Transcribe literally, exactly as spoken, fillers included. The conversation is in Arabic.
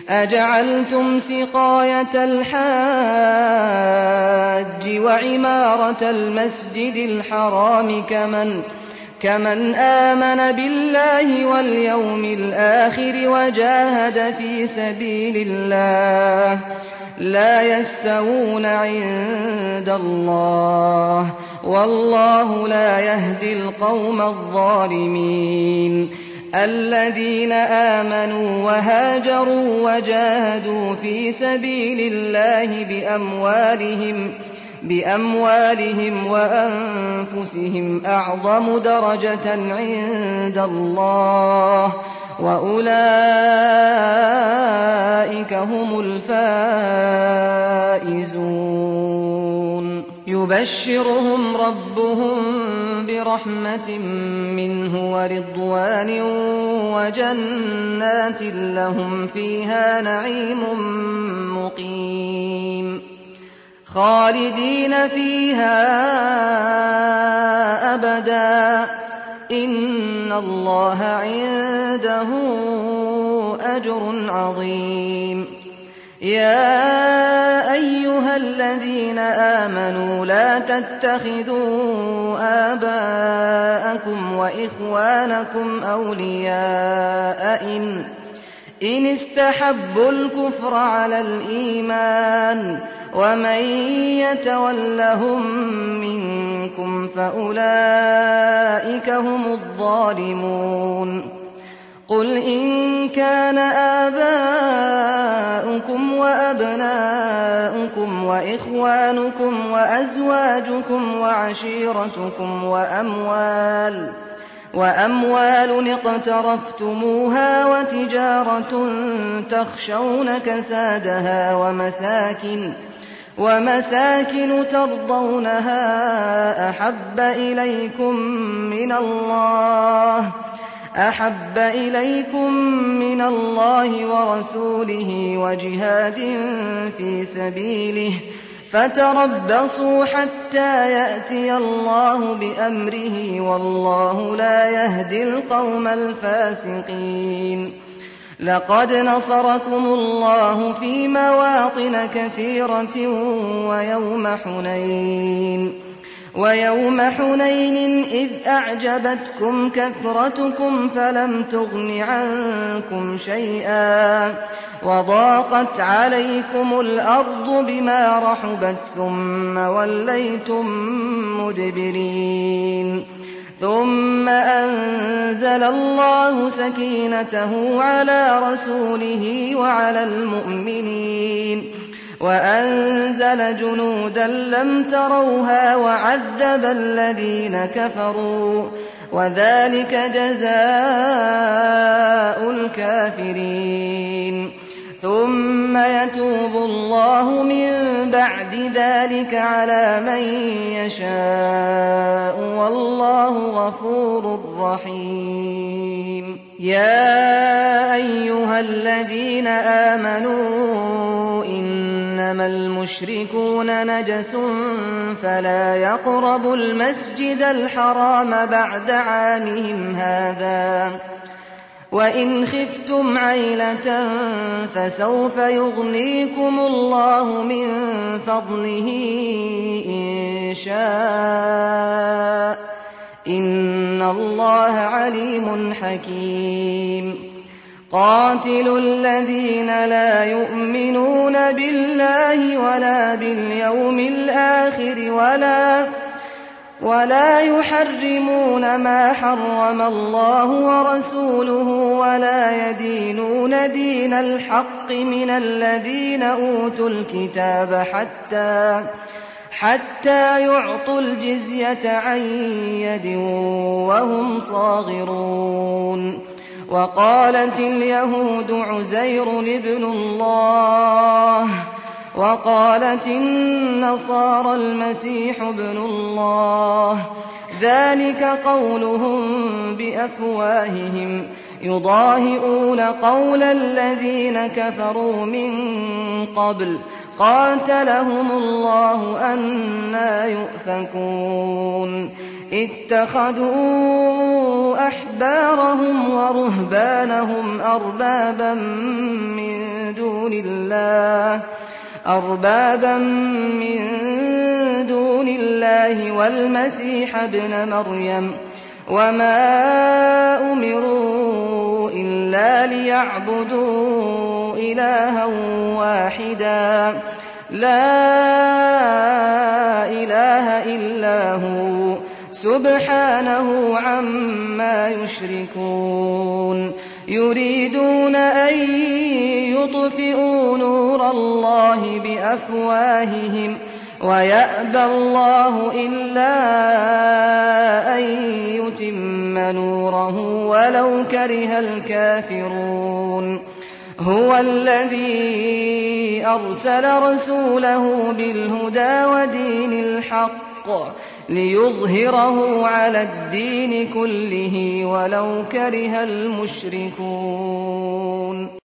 أجعلتم سقاية الحاج وعمارة المسجد الحرام كمن, كمن آمن بالله واليوم الآخر وجاهد في سبيل الله لا يستوون عند الله والله لا يهدي القوم الظالمين. الذين آمنوا وهاجروا وجاهدوا في سبيل الله بأموالهم, بأموالهم وأنفسهم أعظم درجة عند الله وأولئك هم الفائزون. يبشرهم ربهم برحمة منه ورضوان وجنات لهم فيها نعيم مقيم خالدين فيها أبدا إن الله عنده أجر عظيم. يا أيها الذين آمنوا لا تتخذوا آباءكم وإخوانكم أولياء إن, إن استحبوا الكفر على الإيمان ومن يتولهم منكم فأولئك هم الظالمون. قل إن كان آباؤكم وأبناؤكم وإخوانكم وأزواجكم وعشيرتكم وأموال وأموال اقترفتموها وتجارة تخشون كسادها ومساكن ومساكن ترضونها أحب إليكم من الله أحب إليكم من الله ورسوله وجهاد في سبيله فتربصوا حتى يأتي الله بأمره والله لا يهدي القوم الفاسقين. لقد نصركم الله في مواطن كثيرة ويوم حنين ويوم حنين إذ أعجبتكم كثرتكم فلم تغن عنكم شيئا وضاقت عليكم الأرض بما رحبت ثم وليتم مدبرين. ثم أنزل الله سكينته على رسوله وعلى المؤمنين وأنزل جنودا لم تروها وعذب الذين كفروا وذلك جزاء الكافرين. ثم يتوب الله من بعد ذلك على من يشاء والله غفور رحيم. يا أيها الذين آمنوا إنما المشركون نجس فلا يقربوا المسجد الحرام بعد عامهم هذا وإن خفتم عيلة فسوف يغنيكم الله من فضله إن شاء إن الله عليم حكيم. قاتلوا الذين لا يؤمنون بالله ولا باليوم الآخر ولا ولا يحرمون ما حرم الله ورسوله ولا يدينون دين الحق من الذين أوتوا الكتاب حتى حتى يعطوا الجزية عن يد وهم صاغرون. وقالت اليهود عزير ابن الله وقالت النصارى المسيح ابن الله ذلك قولهم بأفواههم يضاهئون قول الذين كفروا من قبل قاتلهم الله أنى يؤفكون. اتخذوا أحبارهم ورهبانهم أربابا من الله أربابا من دون الله والمسيح ابن مريم وما أمروا إلا ليعبدوا إلها واحدا لا إله إلا هو سبحانه عما يشركون يريدون أن يطفئوا نور الله بأفواههم ويأبى الله إلا أن يتم نوره ولو كره الكافرون هو الذي أرسل رسوله بالهدى ودين الحق ليظهره على الدين كله ولو كره المشركون.